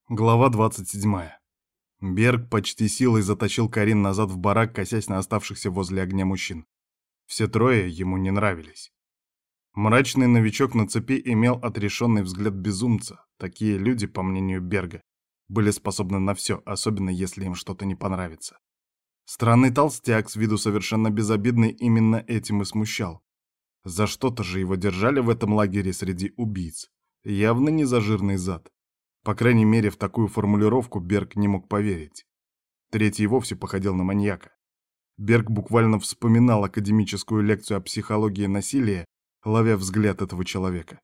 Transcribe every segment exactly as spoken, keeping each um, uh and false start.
Глава двадцать седьмая. Берг почти силой затащил Карин назад в барак, косясь на оставшихся возле огня мужчин. Все трое ему не нравились. Мрачный новичок на цепи имел отрешенный взгляд безумца. Такие люди, по мнению Берга, были способны на все, особенно если им что-то не понравится. Странный толстяк, с виду совершенно безобидный, именно этим и смущал. За что-то же его держали в этом лагере среди убийц. Явно не за жирный зад. По крайней мере, в такую формулировку Берг не мог поверить. Третий вовсе походил на маньяка. Берг буквально вспоминал академическую лекцию о психологии насилия, ловя взгляд этого человека.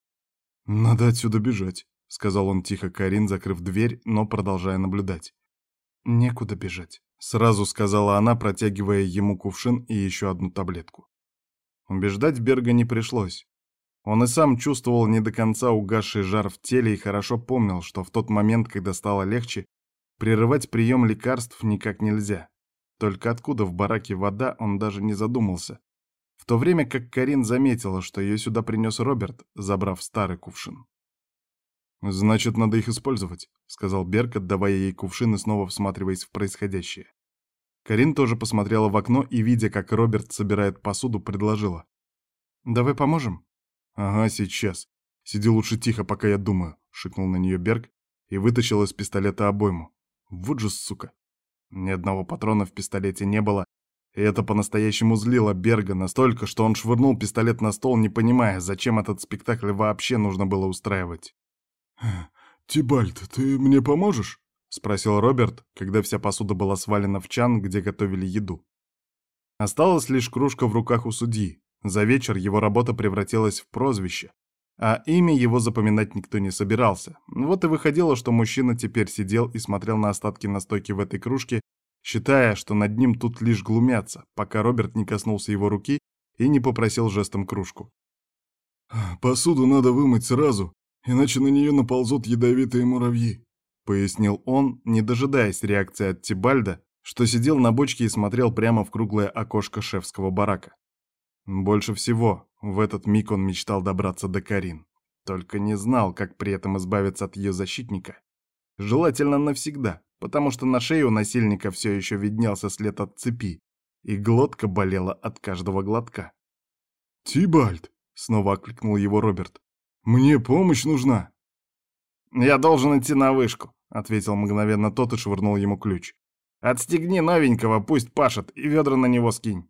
«Надо отсюда бежать», — сказал он тихо Карин, закрыв дверь, но продолжая наблюдать. «Некуда бежать», — сразу сказала она, протягивая ему кувшин и еще одну таблетку. Убеждать Берга не пришлось. Он и сам чувствовал не до конца угасший жар в теле и хорошо помнил, что в тот момент, когда стало легче, прерывать прием лекарств никак нельзя. Только откуда в бараке вода, он даже не задумался. В то время как Карин заметила, что ее сюда принес Роберт, забрав старый кувшин. «Значит, надо их использовать», — сказал Берг, отдавая ей кувшин и снова всматриваясь в происходящее. Карин тоже посмотрела в окно и, видя, как Роберт собирает посуду, предложила. «Давай поможем?» «Ага, сейчас. Сиди лучше тихо, пока я думаю», — шикнул на нее Берг и вытащил из пистолета обойму. Вот же сука. Ни одного патрона в пистолете не было, и это по-настоящему злило Берга настолько, что он швырнул пистолет на стол, не понимая, зачем этот спектакль вообще нужно было устраивать. «Тибальт, ты мне поможешь?» — спросил Роберт, когда вся посуда была свалена в чан, где готовили еду. Осталась лишь кружка в руках у судьи. За вечер его работа превратилась в прозвище, а имя его запоминать никто не собирался. Вот и выходило, что мужчина теперь сидел и смотрел на остатки настойки в этой кружке, считая, что над ним тут лишь глумятся, пока Роберт не коснулся его руки и не попросил жестом кружку. «Посуду надо вымыть сразу, иначе на нее наползут ядовитые муравьи», — пояснил он, не дожидаясь реакции от Тибальда, что сидел на бочке и смотрел прямо в круглое окошко шефского барака. Больше всего в этот миг он мечтал добраться до Карин, только не знал, как при этом избавиться от ее защитника. Желательно навсегда, потому что на шее у насильника все еще виднелся след от цепи, и глотка болела от каждого глотка. «Тибальт!» — снова окликнул его Роберт. «Мне помощь нужна!» «Я должен идти на вышку», — ответил мгновенно тот и швырнул ему ключ. «Отстегни новенького, пусть пашет, и ведра на него скинь».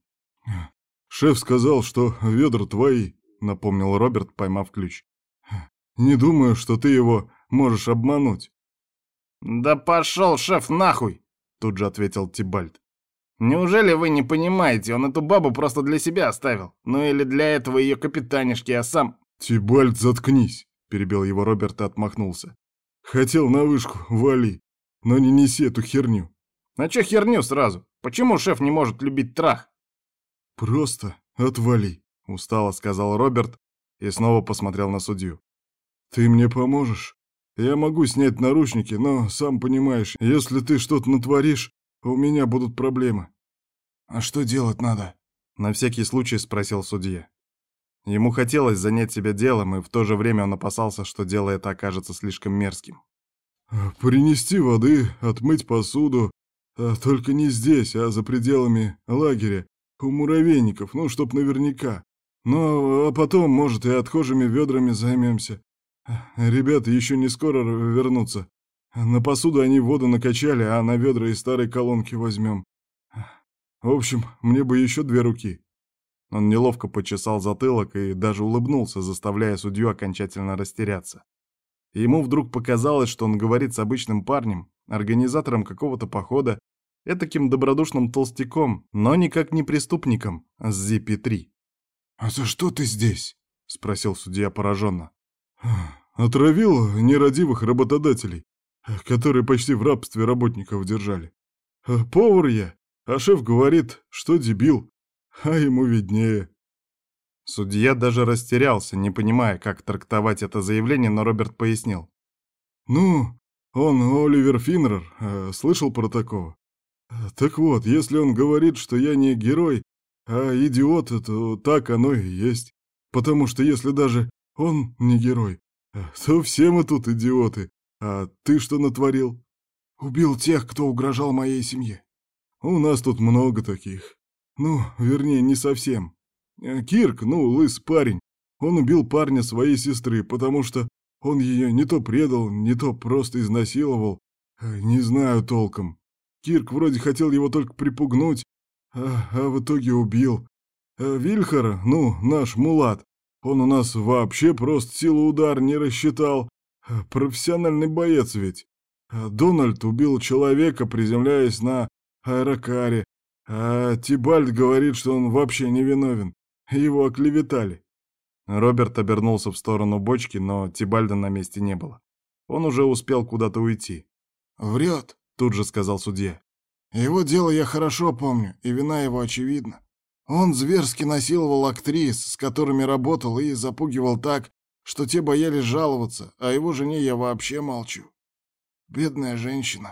«Шеф сказал, что ведра твои», — напомнил Роберт, поймав ключ. «Не думаю, что ты его можешь обмануть». «Да пошел, шеф, нахуй!» — тут же ответил Тибальд. «Неужели вы не понимаете, он эту бабу просто для себя оставил? Ну или для этого ее капитанишки, а сам...» «Тибальд, заткнись!» — перебил его Роберт и отмахнулся. «Хотел на вышку, вали, но не неси эту херню». «А чё херню сразу? Почему шеф не может любить трах?» «Просто отвали», — устало сказал Роберт и снова посмотрел на судью. «Ты мне поможешь? Я могу снять наручники, но, сам понимаешь, если ты что-то натворишь, у меня будут проблемы». «А что делать надо?» — на всякий случай спросил судья. Ему хотелось занять себя делом, и в то же время он опасался, что дело это окажется слишком мерзким. «Принести воды, отмыть посуду, а только не здесь, а за пределами лагеря. У муравейников, ну, чтоб наверняка. Ну, а потом, может, и отхожими ведрами займемся. Ребята еще не скоро вернутся. На посуду они воду накачали, а на ведра из старой колонки возьмем. В общем, мне бы еще две руки». Он неловко почесал затылок и даже улыбнулся, заставляя судью окончательно растеряться. Ему вдруг показалось, что он говорит с обычным парнем, организатором какого-то похода, этаким добродушным толстяком, но никак не преступником с Зи Пи три. «А за что ты здесь?» — спросил судья пораженно. «Отравил нерадивых работодателей, которые почти в рабстве работников держали. Повар я, а шеф говорит, что дебил, а ему виднее». Судья даже растерялся, не понимая, как трактовать это заявление, но Роберт пояснил. «Ну, он Оливер Финнер, слышал про такого? Так вот, если он говорит, что я не герой, а идиот, то так оно и есть. Потому что если даже он не герой, то все мы тут идиоты. А ты что натворил? Убил тех, кто угрожал моей семье. У нас тут много таких. Ну, вернее, не совсем. Э, Кирк, ну, лысый парень, он убил парня своей сестры, потому что он ее не то предал, не то просто изнасиловал. Э, Не знаю толком. Кирк вроде хотел его только припугнуть, а, а в итоге убил. А Вильхар, ну, наш мулат, он у нас вообще просто силу удара не рассчитал. А, Профессиональный боец ведь. А Дональд убил человека, приземляясь на аэрокаре. А Тибальд говорит, что он вообще не виновен. Его оклеветали. Роберт обернулся в сторону бочки, но Тибальда на месте не было. Он уже успел куда-то уйти. «Врет», — тут же сказал судья. «Его дело я хорошо помню, и вина его очевидна. Он зверски насиловал актрис, с которыми работал, и запугивал так, что те боялись жаловаться, а его жене я вообще молчу. Бедная женщина».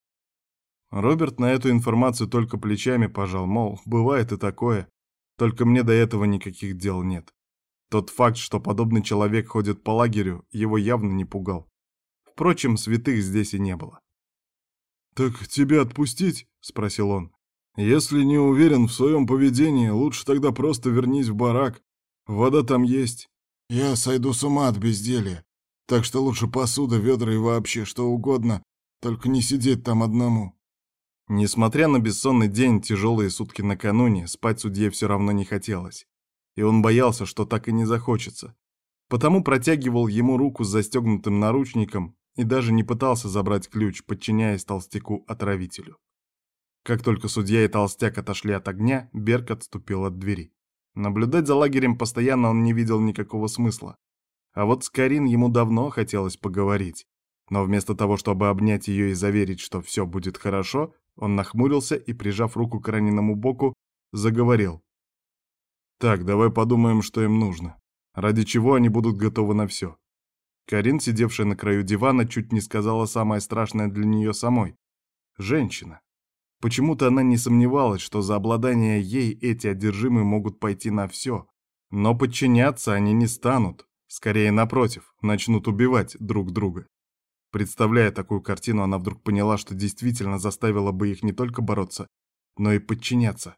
Роберт на эту информацию только плечами пожал, мол, бывает и такое, только мне до этого никаких дел нет. Тот факт, что подобный человек ходит по лагерю, его явно не пугал. Впрочем, святых здесь и не было. «Так тебя отпустить?» — спросил он. «Если не уверен в своем поведении, лучше тогда просто вернись в барак. Вода там есть». «Я сойду с ума от безделья, так что лучше посуда, ведра и вообще что угодно, только не сидеть там одному». Несмотря на бессонный день, тяжелые сутки накануне, спать судье все равно не хотелось. И он боялся, что так и не захочется. Потому протягивал ему руку с застегнутым наручником и даже не пытался забрать ключ, подчиняясь толстяку-отравителю. Как только судья и толстяк отошли от огня, Берг отступил от двери. Наблюдать за лагерем постоянно он не видел никакого смысла. А вот с Карин ему давно хотелось поговорить. Но вместо того, чтобы обнять ее и заверить, что все будет хорошо, он нахмурился и, прижав руку к раненому боку, заговорил. «Так, давай подумаем, что им нужно. Ради чего они будут готовы на все». Карин, сидевшая на краю дивана, чуть не сказала самое страшное для нее самой. Женщина. Почему-то она не сомневалась, что за обладание ей эти одержимые могут пойти на все. Но подчиняться они не станут. Скорее, напротив, начнут убивать друг друга. Представляя такую картину, она вдруг поняла, что действительно заставила бы их не только бороться, но и подчиняться.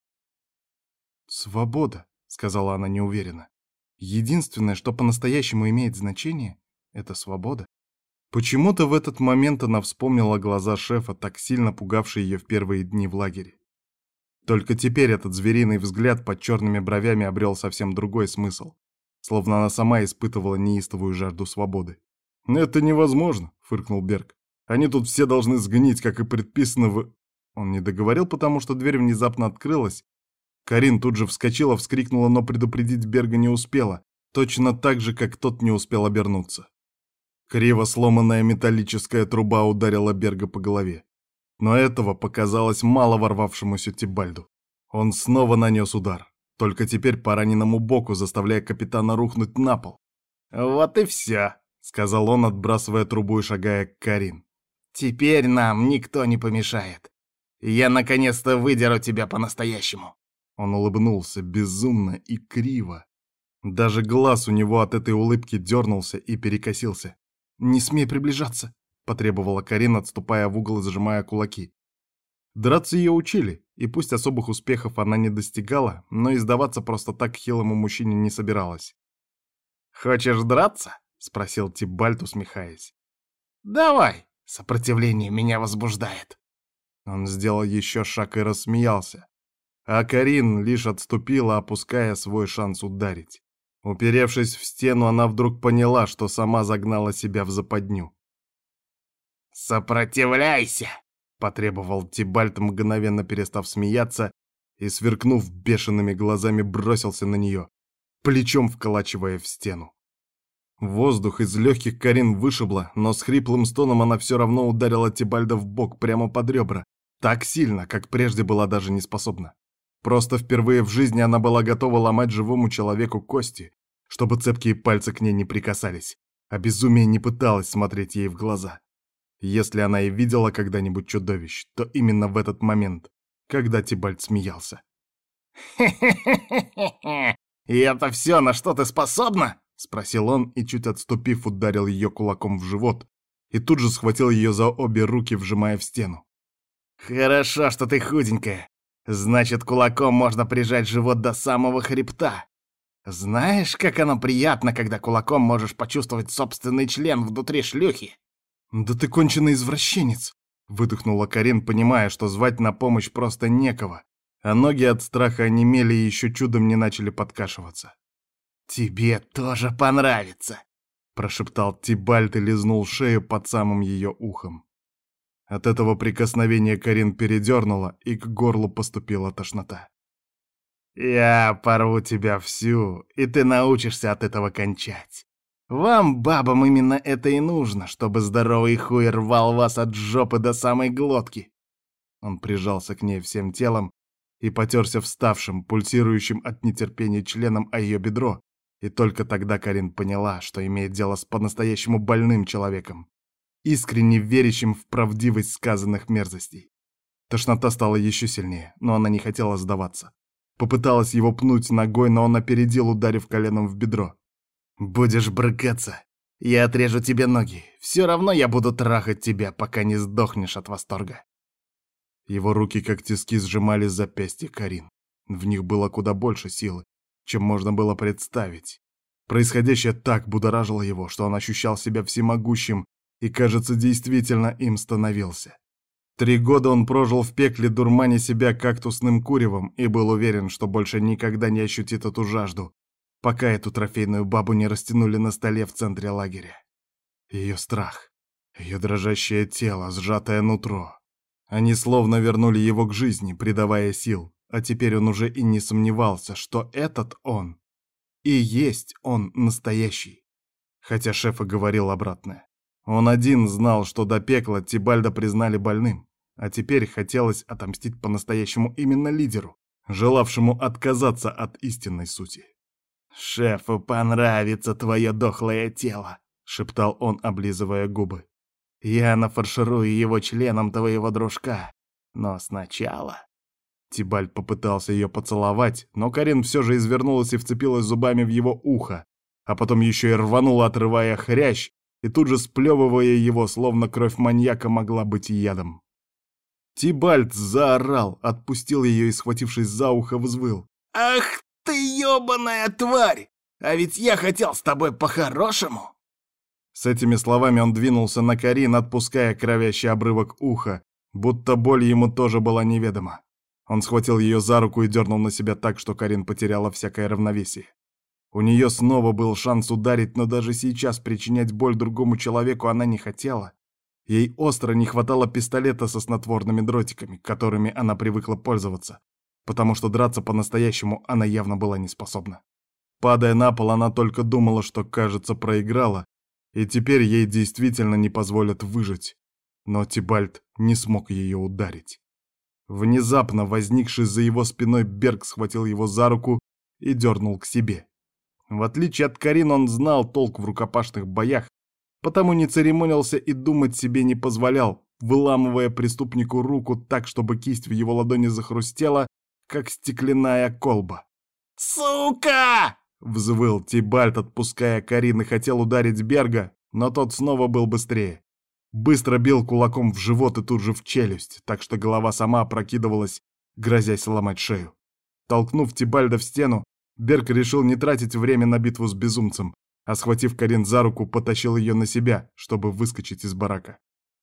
«Свобода», — сказала она неуверенно. «Единственное, что по-настоящему имеет значение, — это свобода». Почему-то в этот момент она вспомнила глаза шефа, так сильно пугавшие ее в первые дни в лагере. Только теперь этот звериный взгляд под черными бровями обрел совсем другой смысл, словно она сама испытывала неистовую жажду свободы. «Это невозможно», — фыркнул Берг. «Они тут все должны сгнить, как и предписано в...» Он не договорил, потому что дверь внезапно открылась. Карин тут же вскочила, вскрикнула, но предупредить Берга не успела, точно так же, как тот не успел обернуться. Криво сломанная металлическая труба ударила Берга по голове. Но этого показалось мало ворвавшемуся Тибальду. Он снова нанес удар, только теперь по раненому боку, заставляя капитана рухнуть на пол. «Вот и все», — сказал он, отбрасывая трубу и шагая к Карин. «Теперь нам никто не помешает. Я наконец-то выдеру тебя по-настоящему». Он улыбнулся безумно и криво. Даже глаз у него от этой улыбки дернулся и перекосился. «Не смей приближаться», — потребовала Карин, отступая в угол и сжимая кулаки. Драться ее учили, и пусть особых успехов она не достигала, но и сдаваться просто так хилому мужчине не собиралась. «Хочешь драться?» — спросил Тибальд, усмехаясь. «Давай, сопротивление меня возбуждает». Он сделал еще шаг и рассмеялся. А Карин лишь отступила, опуская свой шанс ударить. Уперевшись в стену, она вдруг поняла, что сама загнала себя в западню. «Сопротивляйся!» — потребовал Тибальд, мгновенно перестав смеяться, и, сверкнув бешеными глазами, бросился на нее, плечом вколачивая в стену. Воздух из легких Карин вышибло, но с хриплым стоном она все равно ударила Тибальда в бок прямо под ребра, так сильно, как прежде была даже не способна. Просто впервые в жизни она была готова ломать живому человеку кости, чтобы цепкие пальцы к ней не прикасались, а безумие не пыталось смотреть ей в глаза. Если она и видела когда-нибудь чудовищ, то именно в этот момент, когда Тибальд смеялся. «Хе-хе-хе-хе! И это все, на что ты способна?» — спросил он и, чуть отступив, ударил ее кулаком в живот, и тут же схватил ее за обе руки, вжимая в стену. «Хорошо, что ты худенькая. Значит, кулаком можно прижать живот до самого хребта. Знаешь, как оно приятно, когда кулаком можешь почувствовать собственный член внутри шлюхи?» «Да ты конченый извращенец!» — выдохнула Карин, понимая, что звать на помощь просто некого, а ноги от страха онемели и еще чудом не начали подкашиваться. «Тебе тоже понравится!» — прошептал Тибальт и лизнул шею под самым ее ухом. От этого прикосновения Карин передернула, и к горлу поступила тошнота. «Я порву тебя всю, и ты научишься от этого кончать. Вам, бабам, именно это и нужно, чтобы здоровый хуй рвал вас от жопы до самой глотки». Он прижался к ней всем телом и потерся вставшим, пульсирующим от нетерпения членом о ее бедро, и только тогда Карин поняла, что имеет дело с по-настоящему больным человеком, искренне верящим в правдивость сказанных мерзостей. Тошнота стала еще сильнее, но она не хотела сдаваться. Попыталась его пнуть ногой, но он опередил, ударив коленом в бедро. «Будешь брыкаться, я отрежу тебе ноги. Все равно я буду трахать тебя, пока не сдохнешь от восторга». Его руки как тиски сжимали запястья Карин. В них было куда больше силы, чем можно было представить. Происходящее так будоражило его, что он ощущал себя всемогущим и, кажется, действительно им становился. Три года он прожил в пекле, дурманя себя кактусным куревом, и был уверен, что больше никогда не ощутит эту жажду, пока эту трофейную бабу не растянули на столе в центре лагеря. Ее страх, ее дрожащее тело, сжатое нутро. Они словно вернули его к жизни, придавая сил, а теперь он уже и не сомневался, что этот он и есть он настоящий. Хотя шеф и говорил обратное. Он один знал, что до пекла Тибальда признали больным, а теперь хотелось отомстить по-настоящему именно лидеру, желавшему отказаться от истинной сути. «Шефу понравится твое дохлое тело», — шептал он, облизывая губы. «Я нафарширую его членом твоего дружка, но сначала...» Тибальд попытался ее поцеловать, но Карин все же извернулась и вцепилась зубами в его ухо, а потом еще и рванула, отрывая хрящ, и тут же сплевывая его, словно кровь маньяка могла быть ядом. Тибальд заорал, отпустил ее и, схватившись за ухо, взвыл. «Ах ты ёбаная тварь! А ведь я хотел с тобой по-хорошему!» С этими словами он двинулся на Карин, отпуская кровящий обрывок уха, будто боль ему тоже была неведома. Он схватил ее за руку и дернул на себя так, что Карин потеряла всякое равновесие. У нее снова был шанс ударить, но даже сейчас причинять боль другому человеку она не хотела. Ей остро не хватало пистолета со снотворными дротиками, которыми она привыкла пользоваться, потому что драться по-настоящему она явно была не способна. Падая на пол, она только думала, что, кажется, проиграла, и теперь ей действительно не позволят выжить. Но Тибальд не смог ее ударить. Внезапно возникший за его спиной Берг схватил его за руку и дернул к себе. В отличие от Карин, он знал толк в рукопашных боях, потому не церемонился и думать себе не позволял, выламывая преступнику руку так, чтобы кисть в его ладони захрустела, как стеклянная колба. «Сука!» — взвыл Тибальд, отпуская Карин, и хотел ударить Берга, но тот снова был быстрее. Быстро бил кулаком в живот и тут же в челюсть, так что голова сама опрокидывалась, грозясь сломать шею. Толкнув Тибальда в стену, Берг решил не тратить время на битву с безумцем, а, схватив Карин за руку, потащил ее на себя, чтобы выскочить из барака.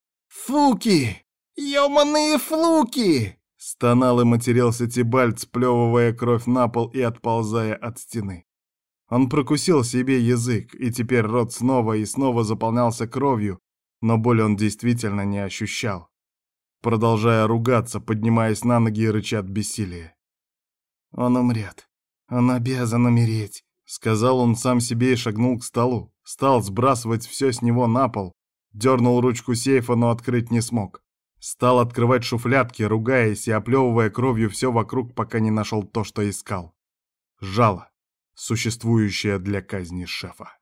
«Флуки! Ёбаные флуки!» — стонал и матерился Тибальд, сплевывая кровь на пол и отползая от стены. Он прокусил себе язык, и теперь рот снова и снова заполнялся кровью, но боли он действительно не ощущал, продолжая ругаться, поднимаясь на ноги и рыча от бессилия. «Он умрет. Он обязан умереть», — сказал он сам себе и шагнул к столу. Стал сбрасывать все с него на пол, дернул ручку сейфа, но открыть не смог. Стал открывать шуфлядки, ругаясь и оплевывая кровью все вокруг, пока не нашел то, что искал. Жало, существующее для казни шефа.